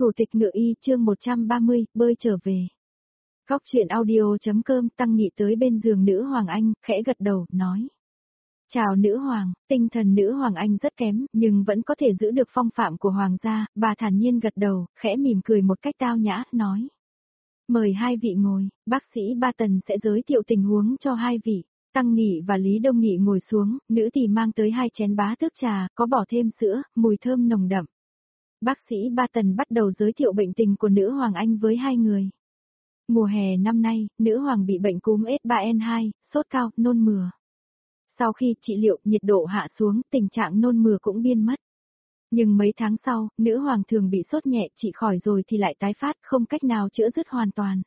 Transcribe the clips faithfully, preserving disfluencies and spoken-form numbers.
Thủ tịch ngựa y chương một trăm ba mươi, bơi trở về. Góc chuyện audio.com Tăng Nghị tới bên giường nữ Hoàng Anh, khẽ gật đầu, nói. Chào nữ Hoàng, tinh thần nữ Hoàng Anh rất kém, nhưng vẫn có thể giữ được phong phạm của Hoàng gia, bà thản nhiên gật đầu, khẽ mỉm cười một cách tao nhã, nói. Mời hai vị ngồi, bác sĩ Ba Tần sẽ giới thiệu tình huống cho hai vị. Tăng Nghị và Lý Đông Nghị ngồi xuống, nữ thì mang tới hai chén bá tước trà, có bỏ thêm sữa, mùi thơm nồng đậm. Bác sĩ Ba Tần bắt đầu giới thiệu bệnh tình của nữ Hoàng Anh với hai người. Mùa hè năm nay, nữ Hoàng bị bệnh cúm S ba N hai, sốt cao, nôn mửa. Sau khi trị liệu, nhiệt độ hạ xuống, tình trạng nôn mửa cũng biên mất. Nhưng mấy tháng sau, nữ Hoàng thường bị sốt nhẹ, trị khỏi rồi thì lại tái phát, không cách nào chữa dứt hoàn toàn.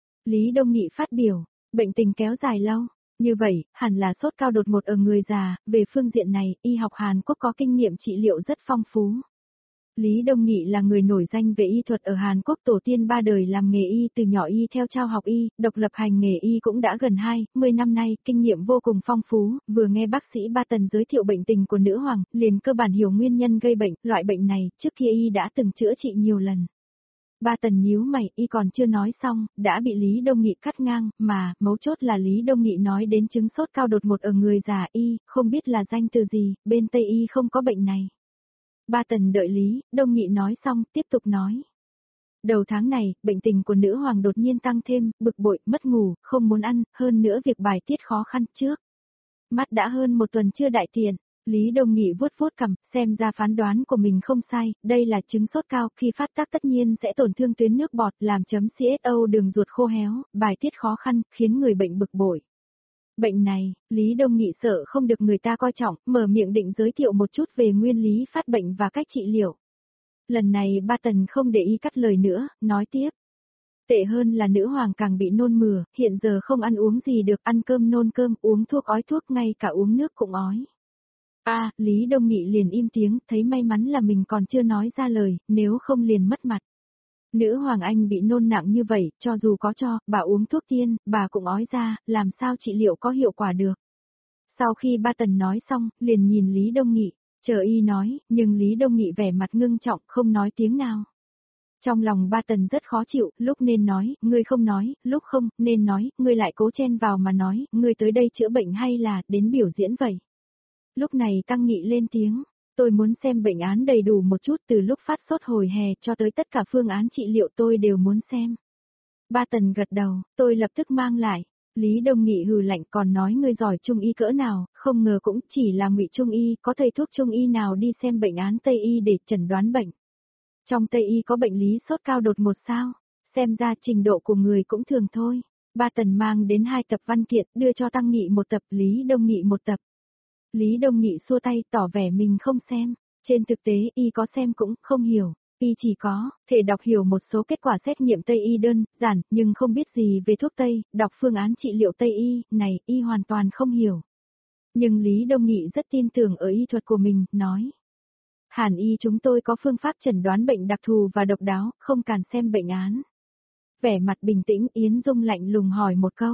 Lý Đông Nghị phát biểu, bệnh tình kéo dài lâu. Như vậy, hẳn là sốt cao đột ngột ở người già, về phương diện này, y học Hàn Quốc có kinh nghiệm trị liệu rất phong phú. Lý Đông Nghị là người nổi danh về y thuật ở Hàn Quốc, tổ tiên ba đời làm nghề y, từ nhỏ y theo trao học y, độc lập hành nghề y cũng đã gần hai mươi năm nay, kinh nghiệm vô cùng phong phú, vừa nghe bác sĩ Ba Tần giới thiệu bệnh tình của nữ hoàng, liền cơ bản hiểu nguyên nhân gây bệnh, loại bệnh này, trước kia y đã từng chữa trị nhiều lần. Ba Tần nhíu mày, y còn chưa nói xong, đã bị Lý Đông Nghị cắt ngang, mà, mấu chốt là Lý Đông Nghị nói đến chứng sốt cao đột ngột ở người già y, không biết là danh từ gì, bên Tây y không có bệnh này. Ba Tần đợi Lý Đông Nghị nói xong, tiếp tục nói. Đầu tháng này, bệnh tình của nữ hoàng đột nhiên tăng thêm, bực bội, mất ngủ, không muốn ăn, hơn nữa việc bài tiết khó khăn trước. Mắt đã hơn một tuần chưa đại tiện. Lý Đông Nghị vuốt vuốt cằm, xem ra phán đoán của mình không sai, đây là chứng sốt cao, khi phát tác tất nhiên sẽ tổn thương tuyến nước bọt, làm chấm xê ét o đường ruột khô héo, bài tiết khó khăn, khiến người bệnh bực bội. Bệnh này, Lý Đông Nghị sợ không được người ta coi trọng, mở miệng định giới thiệu một chút về nguyên lý phát bệnh và cách trị liệu. Lần này Ba Tần không để ý cắt lời nữa, nói tiếp. Tệ hơn là nữ hoàng càng bị nôn mửa, hiện giờ không ăn uống gì được, ăn cơm nôn cơm, uống thuốc ói thuốc, ngay cả uống nước cũng ói. A, à, Lý Đông Nghị liền im tiếng, thấy may mắn là mình còn chưa nói ra lời, nếu không liền mất mặt. Nữ Hoàng Anh bị nôn nặng như vậy, cho dù có cho, bà uống thuốc tiên, bà cũng ói ra, làm sao trị liệu có hiệu quả được. Sau khi Ba Tần nói xong, liền nhìn Lý Đông Nghị, chờ y nói, nhưng Lý Đông Nghị vẻ mặt ngưng trọng, không nói tiếng nào. Trong lòng Ba Tần rất khó chịu, lúc nên nói, ngươi không nói, lúc không, nên nói, ngươi lại cố chen vào mà nói, ngươi tới đây chữa bệnh hay là, đến biểu diễn vậy. Lúc này Tăng Nghị lên tiếng, tôi muốn xem bệnh án đầy đủ một chút, từ lúc phát sốt hồi hè cho tới tất cả phương án trị liệu tôi đều muốn xem. Ba Tần gật đầu, tôi lập tức mang lại. Lý Đông Nghị hừ lạnh, còn nói ngươi giỏi trung y cỡ nào, không ngờ cũng chỉ là ngụy trung y, có thầy thuốc trung y nào đi xem bệnh án Tây y để chẩn đoán bệnh. Trong Tây y có bệnh lý sốt cao đột ngột sao, xem ra trình độ của người cũng thường thôi. Ba Tần mang đến hai tập văn kiện, đưa cho Tăng Nghị một tập, Lý Đông Nghị một tập. Lý Đông Nghị xua tay, tỏ vẻ mình không xem, trên thực tế y có xem cũng không hiểu, y chỉ có thể đọc hiểu một số kết quả xét nghiệm Tây y đơn giản, nhưng không biết gì về thuốc Tây, đọc phương án trị liệu Tây y, này y hoàn toàn không hiểu. Nhưng Lý Đông Nghị rất tin tưởng ở y thuật của mình, nói. Hàn y chúng tôi có phương pháp chẩn đoán bệnh đặc thù và độc đáo, không cần xem bệnh án. Vẻ mặt bình tĩnh, Yến Dung lạnh lùng hỏi một câu.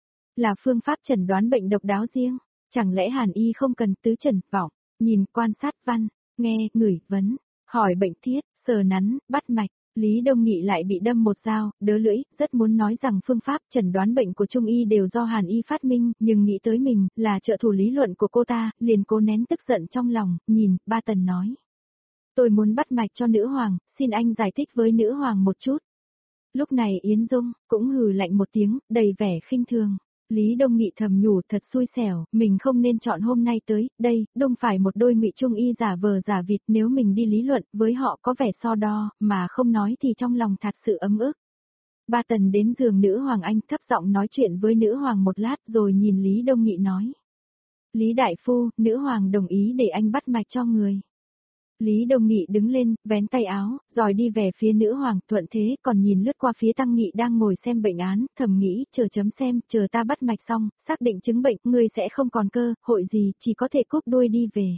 Là phương pháp chẩn đoán bệnh độc đáo riêng? Chẳng lẽ Hàn y không cần tứ trần, vọng, nhìn, quan sát văn, nghe, ngửi, vấn, hỏi bệnh thiết, sờ nắn, bắt mạch, Lý Đông Nghị lại bị đâm một dao, đớ lưỡi, rất muốn nói rằng phương pháp chẩn đoán bệnh của Trung y đều do Hàn y phát minh, nhưng nghĩ tới mình, là trợ thủ lý luận của cô ta, liền cố nén tức giận trong lòng, nhìn, Ba Tần nói. Tôi muốn bắt mạch cho nữ hoàng, xin anh giải thích với nữ hoàng một chút. Lúc này Yến Dung, cũng hừ lạnh một tiếng, đầy vẻ khinh thường. Lý Đông Nghị thầm nhủ thật xui xẻo, mình không nên chọn hôm nay tới, đây, đông phải một đôi ngụy trung y giả vờ giả vịt, nếu mình đi lý luận với họ có vẻ so đo, mà không nói thì trong lòng thật sự ấm ức. Ba Tần đến giường nữ Hoàng Anh thấp giọng nói chuyện với nữ Hoàng một lát rồi nhìn Lý Đông Nghị nói. Lý Đại Phu, nữ Hoàng đồng ý để anh bắt mạch cho người. Lý Đông Nghị đứng lên, vén tay áo, rồi đi về phía nữ hoàng, thuận thế còn nhìn lướt qua phía Tăng Nghị đang ngồi xem bệnh án, thầm nghĩ, chờ chấm xem, chờ ta bắt mạch xong, xác định chứng bệnh, người sẽ không còn cơ, hội gì, chỉ có thể cúp đuôi đi về.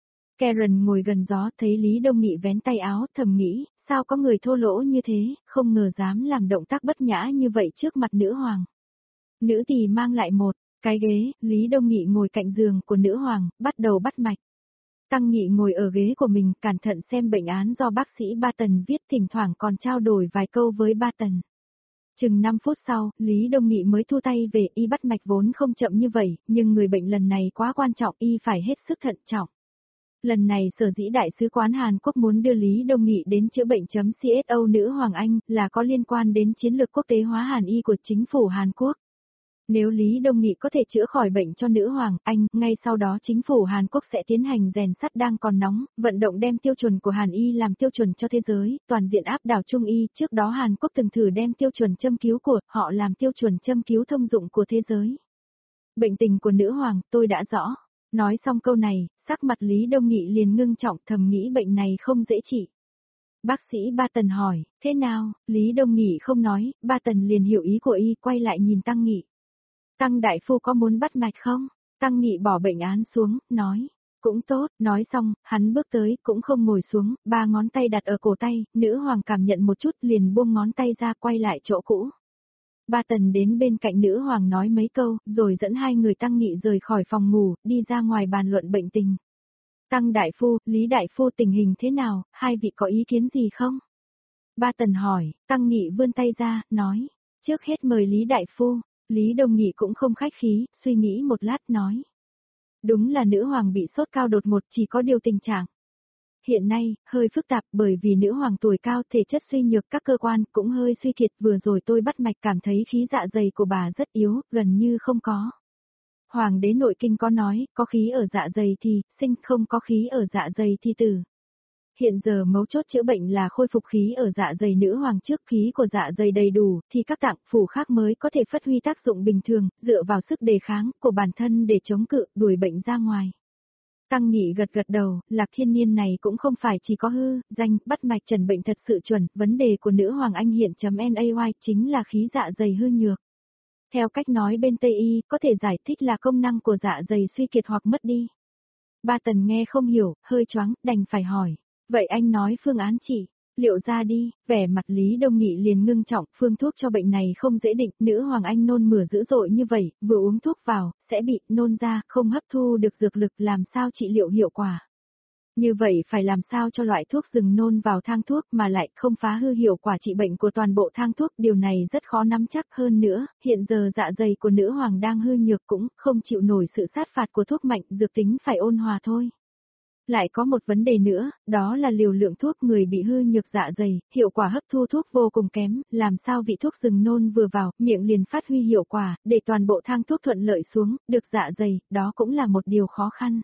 Karen ngồi gần gió, thấy Lý Đông Nghị vén tay áo, thầm nghĩ, sao có người thô lỗ như thế, không ngờ dám làm động tác bất nhã như vậy trước mặt nữ hoàng. Nữ tỳ mang lại một cái ghế, Lý Đông Nghị ngồi cạnh giường của nữ hoàng, bắt đầu bắt mạch. Tăng Nghị ngồi ở ghế của mình, cẩn thận xem bệnh án do bác sĩ Ba Tần viết, thỉnh thoảng còn trao đổi vài câu với Ba Tần. Chừng năm phút sau, Lý Đông Nghị mới thu tay về, y bắt mạch vốn không chậm như vậy, nhưng người bệnh lần này quá quan trọng, y phải hết sức thận trọng. Lần này sở dĩ Đại sứ quán Hàn Quốc muốn đưa Lý Đông Nghị đến chữa bệnh chấm xô nữ Hoàng Anh là có liên quan đến chiến lược quốc tế hóa Hàn y của chính phủ Hàn Quốc. Nếu Lý Đông Nghị có thể chữa khỏi bệnh cho nữ Hoàng Anh, ngay sau đó chính phủ Hàn Quốc sẽ tiến hành rèn sắt đang còn nóng, vận động đem tiêu chuẩn của Hàn y làm tiêu chuẩn cho thế giới, toàn diện áp đảo Trung y. Trước đó Hàn Quốc từng thử đem tiêu chuẩn châm cứu của họ làm tiêu chuẩn châm cứu thông dụng của thế giới. Bệnh tình của nữ Hoàng, tôi đã rõ. Nói xong câu này, sắc mặt Lý Đông Nghị liền ngưng trọng, thầm nghĩ bệnh này không dễ trị. Bác sĩ Ba Tần hỏi, thế nào? Lý Đông Nghị không nói, Ba Tần liền hiểu ý của y, quay lại nhìn Tăng Nghị. Tăng đại phu có muốn bắt mạch không? Tăng Nghị bỏ bệnh án xuống, nói. Cũng tốt, nói xong, hắn bước tới, cũng không ngồi xuống, ba ngón tay đặt ở cổ tay, nữ Hoàng cảm nhận một chút liền buông ngón tay ra, quay lại chỗ cũ. Ba Tần đến bên cạnh nữ Hoàng nói mấy câu, rồi dẫn hai người Tăng Nghị rời khỏi phòng ngủ, đi ra ngoài bàn luận bệnh tình. Tăng đại phu, Lý đại phu tình hình thế nào, hai vị có ý kiến gì không? Ba Tần hỏi, Tăng Nghị vươn tay ra, nói. Trước hết mời Lý đại phu. Lý Đông Nghị cũng không khách khí, suy nghĩ một lát nói. Đúng là nữ Hoàng bị sốt cao đột ngột, chỉ có điều tình trạng hiện nay, hơi phức tạp, bởi vì nữ Hoàng tuổi cao, thể chất suy nhược, các cơ quan cũng hơi suy kiệt. Vừa rồi tôi bắt mạch cảm thấy khí dạ dày của bà rất yếu, gần như không có. Hoàng đế nội kinh có nói, có khí ở dạ dày thì sinh, không có khí ở dạ dày thì tử. Hiện giờ mấu chốt chữa bệnh là khôi phục khí ở dạ dày nữ Hoàng, trước khí của dạ dày đầy đủ, thì các tạng phủ khác mới có thể phát huy tác dụng bình thường, dựa vào sức đề kháng của bản thân để chống cự, đuổi bệnh ra ngoài. Tăng Nghị gật gật đầu, Lạc Thiên Niên này cũng không phải chỉ có hư, danh, bắt mạch trần bệnh thật sự chuẩn, vấn đề của nữ Hoàng Anh hiện chấm nay chính là khí dạ dày hư nhược. Theo cách nói bên Tây Y, có thể giải thích là công năng của dạ dày suy kiệt hoặc mất đi. Ba Tần nghe không hiểu, hơi choáng, đành phải hỏi. Vậy anh nói phương án trị, liệu ra đi, vẻ mặt Lý Đông Nghị liền ngưng trọng, phương thuốc cho bệnh này không dễ định, nữ Hoàng Anh nôn mửa dữ dội như vậy, vừa uống thuốc vào, sẽ bị nôn ra, không hấp thu được dược lực, làm sao trị liệu hiệu quả. Như vậy phải làm sao cho loại thuốc dừng nôn vào thang thuốc mà lại không phá hư hiệu quả trị bệnh của toàn bộ thang thuốc, điều này rất khó nắm chắc. Hơn nữa, hiện giờ dạ dày của nữ Hoàng đang hư nhược, cũng không chịu nổi sự sát phạt của thuốc mạnh, dược tính phải ôn hòa thôi. Lại có một vấn đề nữa, đó là liều lượng thuốc. Người bị hư nhược dạ dày, hiệu quả hấp thu thuốc vô cùng kém, làm sao vị thuốc dừng nôn vừa vào, miệng liền phát huy hiệu quả, để toàn bộ thang thuốc thuận lợi xuống, được dạ dày, đó cũng là một điều khó khăn.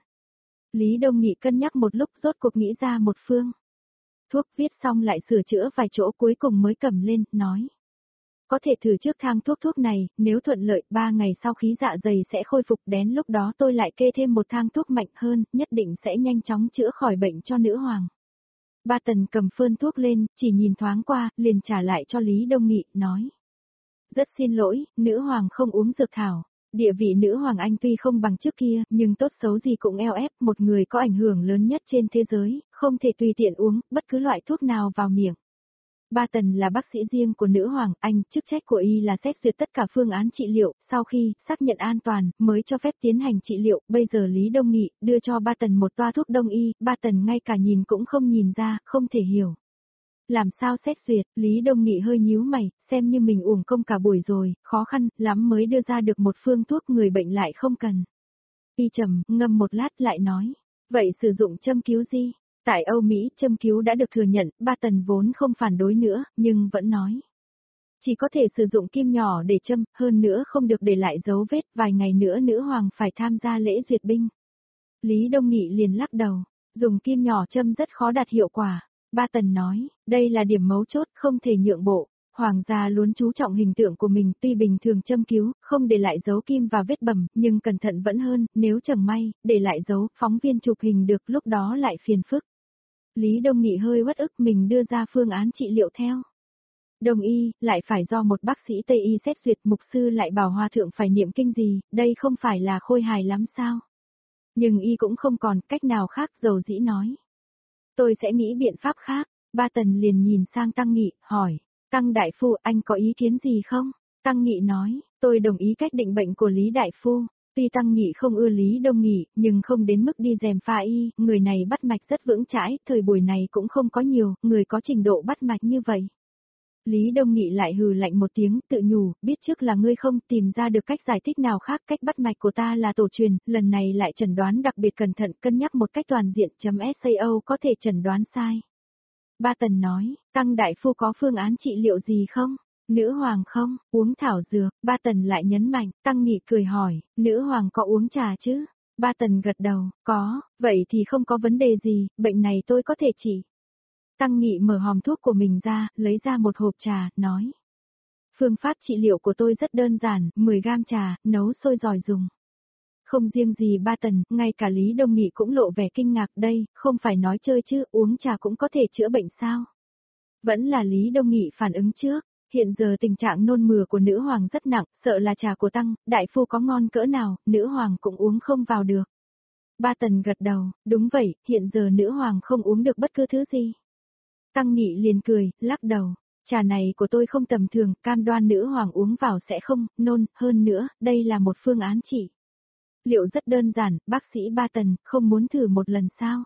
Lý Đông Nghị cân nhắc một lúc, rốt cuộc nghĩ ra một phương thuốc, viết xong lại sửa chữa vài chỗ, cuối cùng mới cầm lên, nói. Có thể thử trước thang thuốc thuốc này, nếu thuận lợi, ba ngày sau khí dạ dày sẽ khôi phục, đến lúc đó tôi lại kê thêm một thang thuốc mạnh hơn, nhất định sẽ nhanh chóng chữa khỏi bệnh cho nữ Hoàng. Ba Tần cầm phơn thuốc lên, chỉ nhìn thoáng qua, liền trả lại cho Lý Đông Nghị, nói. Rất xin lỗi, nữ Hoàng không uống dược thảo. Địa vị nữ Hoàng Anh tuy không bằng trước kia, nhưng tốt xấu gì cũng eo ép, một người có ảnh hưởng lớn nhất trên thế giới, không thể tùy tiện uống bất cứ loại thuốc nào vào miệng. Ba Tần là bác sĩ riêng của nữ Hoàng Anh, chức trách của y là xét duyệt tất cả phương án trị liệu, sau khi xác nhận an toàn mới cho phép tiến hành trị liệu. Bây giờ Lý Đông Nghị đưa cho Ba Tần một toa thuốc đông y, Ba Tần ngay cả nhìn cũng không nhìn ra, không thể hiểu. Làm sao xét duyệt? Lý Đông Nghị hơi nhíu mày, xem như mình uổng công cả buổi rồi, khó khăn lắm mới đưa ra được một phương thuốc người bệnh lại không cần. Y trầm, ngâm một lát lại nói, vậy sử dụng châm cứu gì? Tại Âu Mỹ, châm cứu đã được thừa nhận, Ba Tần vốn không phản đối nữa, nhưng vẫn nói. Chỉ có thể sử dụng kim nhỏ để châm, hơn nữa không được để lại dấu vết, vài ngày nữa nữ Hoàng phải tham gia lễ duyệt binh. Lý Đông Nghị liền lắc đầu, dùng kim nhỏ châm rất khó đạt hiệu quả. Ba Tần nói, đây là điểm mấu chốt, không thể nhượng bộ. Hoàng gia luôn chú trọng hình tượng của mình, tuy bình thường châm cứu, không để lại dấu kim và vết bầm, nhưng cẩn thận vẫn hơn, nếu chẳng may, để lại dấu, phóng viên chụp hình được, lúc đó lại phiền phức. Lý Đông Nghị hơi uất ức, mình đưa ra phương án trị liệu theo. Đông y, lại phải do một bác sĩ Tây y xét duyệt, mục sư lại bảo hòa thượng phải niệm kinh gì, đây không phải là khôi hài lắm sao? Nhưng y cũng không còn cách nào khác, dầu dĩ nói. Tôi sẽ nghĩ biện pháp khác. Ba Tần liền nhìn sang Tăng Nghị, hỏi, Tăng Đại Phu, anh có ý kiến gì không? Tăng Nghị nói, tôi đồng ý cách định bệnh của Lý Đại Phu. Tuy Tăng Nghị không ưa Lý Đông Nghị, nhưng không đến mức đi rèm pha y, người này bắt mạch rất vững chãi, thời buổi này cũng không có nhiều, người có trình độ bắt mạch như vậy. Lý Đông Nghị lại hừ lạnh một tiếng, tự nhủ, biết trước là ngươi không tìm ra được cách giải thích nào khác, cách bắt mạch của ta là tổ truyền, lần này lại chẩn đoán đặc biệt cẩn thận, cân nhắc một cách toàn diện, .sao có thể chẩn đoán sai. Ba Tần nói, Tăng đại phu có phương án trị liệu gì không? Nữ hoàng không, uống thảo dược, Ba Tần lại nhấn mạnh, Tăng Nghị cười hỏi, nữ hoàng có uống trà chứ? Ba Tần gật đầu, có, vậy thì không có vấn đề gì, bệnh này tôi có thể trị. Tăng Nghị mở hòm thuốc của mình ra, lấy ra một hộp trà, nói. Phương pháp trị liệu của tôi rất đơn giản, mười gam trà, nấu sôi rồi dùng. Không riêng gì Ba Tần, ngay cả Lý Đông Nghị cũng lộ vẻ kinh ngạc đây, không phải nói chơi chứ, uống trà cũng có thể chữa bệnh sao? Vẫn là Lý Đông Nghị phản ứng trước, hiện giờ tình trạng nôn mửa của nữ hoàng rất nặng, sợ là trà của Tăng, đại phu có ngon cỡ nào, nữ hoàng cũng uống không vào được. Ba Tần gật đầu, đúng vậy, hiện giờ nữ hoàng không uống được bất cứ thứ gì. Tăng Nghị liền cười, lắc đầu, trà này của tôi không tầm thường, cam đoan nữ hoàng uống vào sẽ không, nôn, hơn nữa, đây là một phương án trị liệu rất đơn giản, bác sĩ Ba Tần, không muốn thử một lần sao?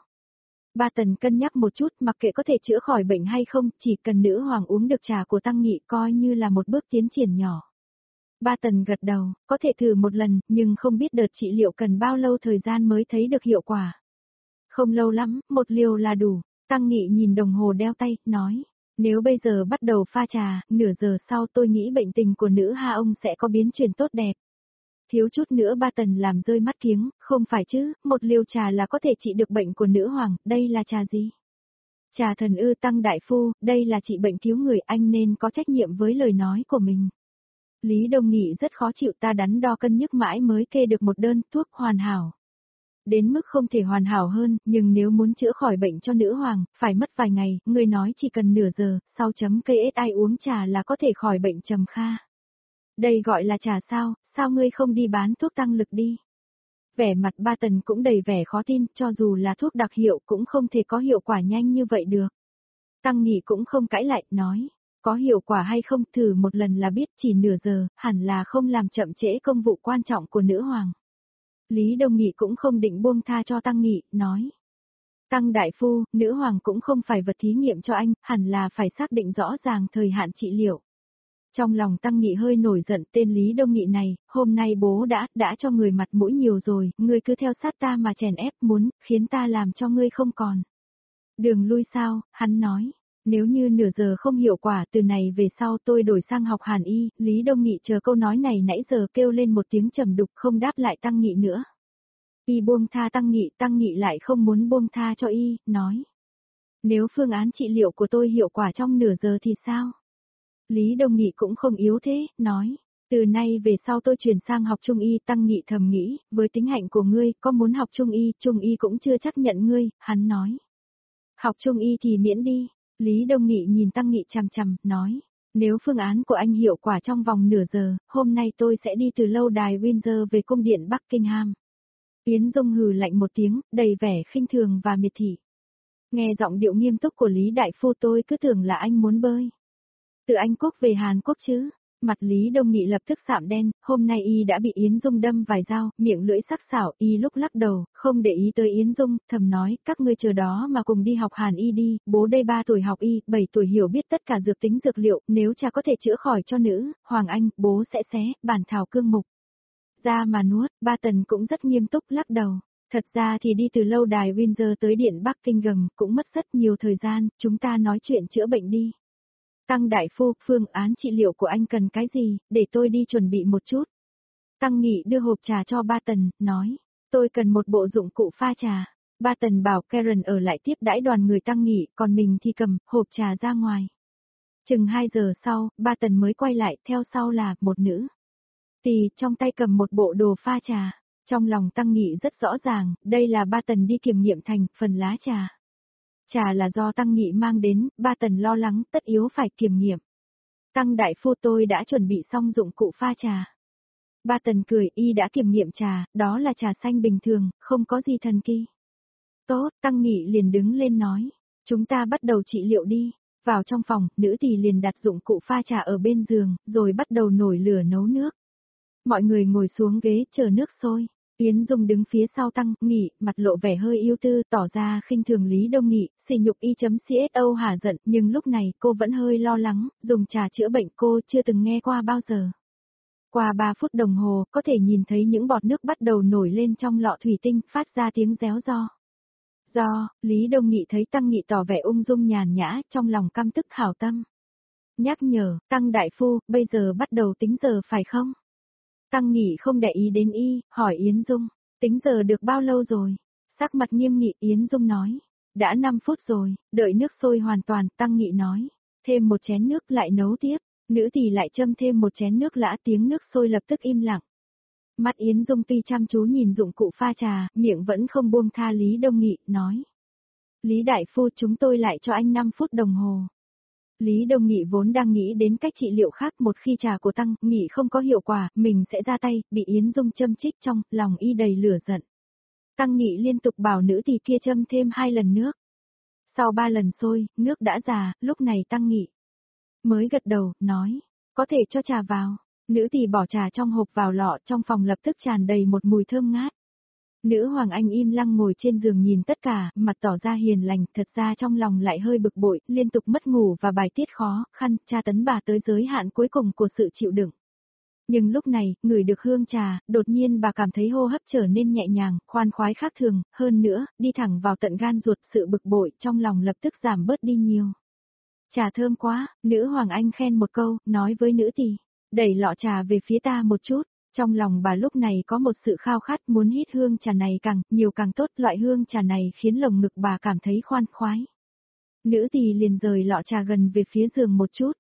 Ba Tần cân nhắc một chút, mặc kệ có thể chữa khỏi bệnh hay không, chỉ cần nữ hoàng uống được trà của Tăng Nghị coi như là một bước tiến triển nhỏ. Ba Tần gật đầu, có thể thử một lần, nhưng không biết đợt trị liệu cần bao lâu thời gian mới thấy được hiệu quả. Không lâu lắm, một liều là đủ. Tăng Nghị nhìn đồng hồ đeo tay, nói, nếu bây giờ bắt đầu pha trà, nửa giờ sau tôi nghĩ bệnh tình của nữ ha ông sẽ có biến chuyển tốt đẹp. Thiếu chút nữa Ba Tần làm rơi mắt kiếng, không phải chứ, một liều trà là có thể trị được bệnh của nữ hoàng, đây là trà gì? Trà thần ư Tăng đại phu, đây là trị bệnh cứu người, anh nên có trách nhiệm với lời nói của mình. Lý Đông Nghị rất khó chịu, ta đắn đo cân nhắc mãi mới kê được một đơn thuốc hoàn hảo. Đến mức không thể hoàn hảo hơn, nhưng nếu muốn chữa khỏi bệnh cho nữ hoàng, phải mất vài ngày, người nói chỉ cần nửa giờ, sau chấm cây ét i uống trà là có thể khỏi bệnh trầm kha. Đây gọi là trà sao, sao ngươi không đi bán thuốc tăng lực đi? Vẻ mặt Ba Tần cũng đầy vẻ khó tin, cho dù là thuốc đặc hiệu cũng không thể có hiệu quả nhanh như vậy được. Tăng Nghị cũng không cãi lại, nói, có hiệu quả hay không thử một lần là biết, chỉ nửa giờ, hẳn là không làm chậm trễ công vụ quan trọng của nữ hoàng. Lý Đông Nghị cũng không định buông tha cho Tăng Nghị, nói. Tăng đại phu, nữ hoàng cũng không phải vật thí nghiệm cho anh, hẳn là phải xác định rõ ràng thời hạn trị liệu. Trong lòng Tăng Nghị hơi nổi giận, tên Lý Đông Nghị này, hôm nay bố đã, đã cho người mặt mũi nhiều rồi, ngươi cứ theo sát ta mà chèn ép muốn, khiến ta làm cho ngươi không còn đường lui sao, hắn nói. Nếu như nửa giờ không hiệu quả, từ này về sau tôi đổi sang học Hàn Y, Lý Đông Nghị chờ câu nói này nãy giờ kêu lên một tiếng trầm đục không đáp lại Tăng Nghị nữa. Y buông tha Tăng Nghị, Tăng Nghị lại không muốn buông tha cho Y, nói. Nếu phương án trị liệu của tôi hiệu quả trong nửa giờ thì sao? Lý Đông Nghị cũng không yếu thế, nói. Từ nay về sau tôi chuyển sang học Trung Y, Tăng Nghị thầm nghĩ, với tính hạnh của ngươi, có muốn học Trung Y, Trung Y cũng chưa chấp nhận ngươi, hắn nói. Học Trung Y thì miễn đi. Lý Đông Nghị nhìn Tăng Nghị chằm chằm, nói, nếu phương án của anh hiệu quả trong vòng nửa giờ, hôm nay tôi sẽ đi từ lâu đài Windsor về cung điện Buckingham. Yến Dung hừ lạnh một tiếng, đầy vẻ khinh thường và miệt thị. Nghe giọng điệu nghiêm túc của Lý Đại Phu tôi cứ tưởng là anh muốn bơi. Từ Anh Quốc về Hàn Quốc chứ? Mặt Lý Đông Nghị lập tức sạm đen, hôm nay y đã bị Yến Dung đâm vài dao, miệng lưỡi sắc sảo, y lúc lắc đầu, không để ý tới Yến Dung, thầm nói, các ngươi chờ đó mà cùng đi học Hàn Y đi, bố đây ba tuổi học y, bảy tuổi hiểu biết tất cả dược tính dược liệu, nếu cha có thể chữa khỏi cho nữ, Hoàng Anh, bố sẽ xé, bản thảo cương mục. Ra mà nuốt, Ba Tần cũng rất nghiêm túc lắc đầu. Thật ra thì đi từ lâu đài Windsor tới điện Buckingham cũng mất rất nhiều thời gian, chúng ta nói chuyện chữa bệnh đi. Tăng đại phu, phương án trị liệu của anh cần cái gì, để tôi đi chuẩn bị một chút. Tăng Nghị đưa hộp trà cho Ba Tần, nói, tôi cần một bộ dụng cụ pha trà. Ba Tần bảo Karen ở lại tiếp đãi đoàn người Tăng Nghị, còn mình thì cầm hộp trà ra ngoài. Chừng hai giờ sau, Ba Tần mới quay lại, theo sau là một nữ. Tì trong tay cầm một bộ đồ pha trà. Trong lòng Tăng Nghị rất rõ ràng, đây là Ba Tần đi kiểm nghiệm thành phần lá trà. Trà là do Tăng Nghị mang đến, Ba Tần lo lắng tất yếu phải kiểm nghiệm. Tăng đại phu tôi đã chuẩn bị xong dụng cụ pha trà. Ba Tần cười, y đã kiểm nghiệm trà, đó là trà xanh bình thường, không có gì thần kỳ. Tốt, Tăng Nghị liền đứng lên nói, chúng ta bắt đầu trị liệu đi. Vào trong phòng, nữ tỳ liền đặt dụng cụ pha trà ở bên giường, rồi bắt đầu nổi lửa nấu nước. Mọi người ngồi xuống ghế chờ nước sôi. Yến Dung đứng phía sau Tăng Nghị, mặt lộ vẻ hơi ưu tư, tỏ ra khinh thường Lý Đông Nghị, sỉ nhục y.xô hả giận, nhưng lúc này cô vẫn hơi lo lắng, dùng trà chữa bệnh cô chưa từng nghe qua bao giờ. Qua ba phút đồng hồ, có thể nhìn thấy những bọt nước bắt đầu nổi lên trong lọ thủy tinh, phát ra tiếng réo ro. Do, Lý Đông Nghị thấy Tăng Nghị tỏ vẻ ung dung nhàn nhã, trong lòng căm tức hảo tâm. Nhắc nhở, Tăng đại phu, bây giờ bắt đầu tính giờ phải không? Tăng Nghị không để ý đến y, hỏi Yến Dung, tính giờ được bao lâu rồi? Sắc mặt nghiêm nghị Yến Dung nói, đã năm phút rồi, đợi nước sôi hoàn toàn, Tăng Nghị nói, thêm một chén nước lại nấu tiếp, nữ thì lại châm thêm một chén nước lã, tiếng nước sôi lập tức im lặng. Mắt Yến Dung tuy chăm chú nhìn dụng cụ pha trà, miệng vẫn không buông tha Lý Đông Nghị, nói. Lý đại phu, chúng tôi lại cho anh năm phút đồng hồ. Lý Đông Nghị vốn đang nghĩ đến cách trị liệu khác, một khi trà của Tăng Nghị không có hiệu quả, mình sẽ ra tay, bị Yến Dung châm chích trong, lòng y đầy lửa giận. Tăng Nghị liên tục bảo nữ tỳ kia châm thêm hai lần nước. Sau ba lần sôi, nước đã già, lúc này Tăng Nghị mới gật đầu, nói, có thể cho trà vào. Nữ tỳ bỏ trà trong hộp vào lọ, trong phòng lập tức tràn đầy một mùi thơm ngát. Nữ Hoàng Anh im lặng ngồi trên giường nhìn tất cả, mặt tỏ ra hiền lành, thật ra trong lòng lại hơi bực bội, liên tục mất ngủ và bài tiết khó khăn, tra tấn bà tới giới hạn cuối cùng của sự chịu đựng. Nhưng lúc này, ngửi được hương trà, đột nhiên bà cảm thấy hô hấp trở nên nhẹ nhàng, khoan khoái khác thường, hơn nữa, đi thẳng vào tận gan ruột, sự bực bội trong lòng lập tức giảm bớt đi nhiều. Trà thơm quá, nữ Hoàng Anh khen một câu, nói với nữ tỳ, đẩy lọ trà về phía ta một chút. Trong lòng bà lúc này có một sự khao khát muốn hít hương trà này càng nhiều càng tốt, loại hương trà này khiến lồng ngực bà cảm thấy khoan khoái. Nữ tỳ liền rời lọ trà gần về phía giường một chút.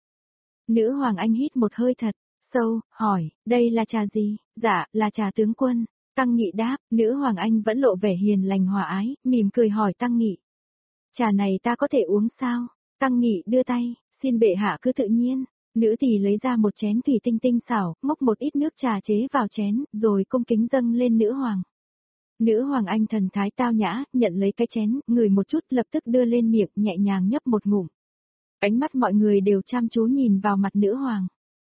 Nữ Hoàng Anh hít một hơi thật sâu, hỏi, đây là trà gì? Dạ, là trà tướng quân. Tăng Nghị đáp, nữ Hoàng Anh vẫn lộ vẻ hiền lành hòa ái, mỉm cười hỏi Tăng Nghị. Trà này ta có thể uống sao? Tăng Nghị đưa tay, xin bệ hạ cứ tự nhiên. Nữ tỳ lấy ra một chén thủy tinh tinh xảo, móc một ít nước trà chế vào chén, rồi cung kính dâng lên nữ hoàng. Nữ Hoàng Anh thần thái tao nhã, nhận lấy cái chén, ngửi một chút lập tức đưa lên miệng, nhẹ nhàng nhấp một ngụm. Ánh mắt mọi người đều chăm chú nhìn vào mặt nữ hoàng.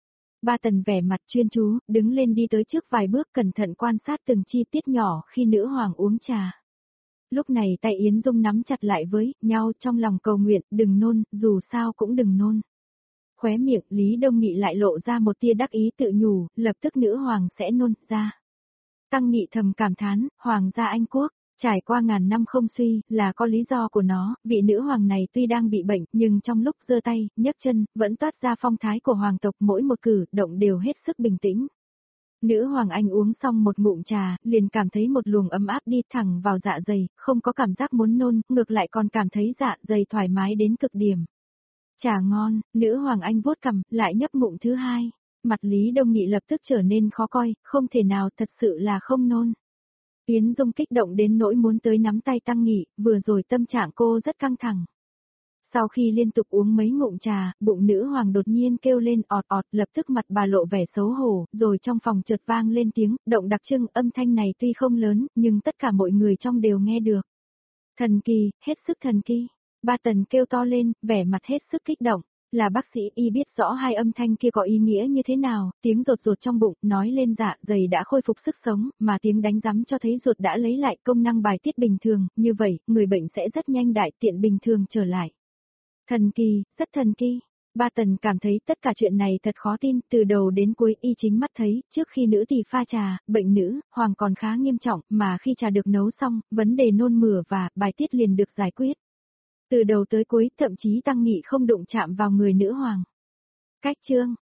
Ba Tần vẻ mặt chuyên chú, đứng lên đi tới trước vài bước cẩn thận quan sát từng chi tiết nhỏ khi nữ hoàng uống trà. Lúc này tay Yến Dung nắm chặt lại với nhau trong lòng cầu nguyện, đừng nôn, dù sao cũng đừng nôn. Khóe miệng Lý Đông Nghị lại lộ ra một tia đắc ý tự nhủ, lập tức nữ hoàng sẽ nôn ra. Tăng Nghị thầm cảm thán, hoàng gia Anh quốc, trải qua ngàn năm không suy, là có lý do của nó, vị nữ hoàng này tuy đang bị bệnh, nhưng trong lúc giơ tay, nhấc chân, vẫn toát ra phong thái của hoàng tộc, mỗi một cử động đều hết sức bình tĩnh. Nữ Hoàng Anh uống xong một ngụm trà, liền cảm thấy một luồng ấm áp đi thẳng vào dạ dày, không có cảm giác muốn nôn, ngược lại còn cảm thấy dạ dày thoải mái đến cực điểm. Trà ngon, nữ Hoàng Anh vuốt cằm, lại nhấp ngụm thứ hai. Mặt Lý Đông Nghị lập tức trở nên khó coi, không thể nào, thật sự là không nôn. Yến Dung kích động đến nỗi muốn tới nắm tay Tăng Nghị, vừa rồi tâm trạng cô rất căng thẳng. Sau khi liên tục uống mấy ngụm trà, bụng nữ hoàng đột nhiên kêu lên ọt ọt, lập tức mặt bà lộ vẻ xấu hổ, rồi trong phòng chợt vang lên tiếng động đặc trưng, âm thanh này tuy không lớn, nhưng tất cả mọi người trong đều nghe được. Thần kỳ, hết sức thần kỳ. Ba Tần kêu to lên, vẻ mặt hết sức kích động. Là bác sĩ y biết rõ hai âm thanh kia có ý nghĩa như thế nào, tiếng rột rột trong bụng, nói lên dạ dày đã khôi phục sức sống, mà tiếng đánh rắm cho thấy ruột đã lấy lại công năng bài tiết bình thường, như vậy, người bệnh sẽ rất nhanh đại tiện bình thường trở lại. Thần kỳ, rất thần kỳ. Ba Tần cảm thấy tất cả chuyện này thật khó tin, từ đầu đến cuối y chính mắt thấy, trước khi nữ tỳ pha trà, bệnh nữ, hoàng còn khá nghiêm trọng, mà khi trà được nấu xong, vấn đề nôn mửa và bài tiết liền được giải quyết. Từ đầu tới cuối, thậm chí Tăng Nghị không đụng chạm vào người nữ hoàng. Cách chương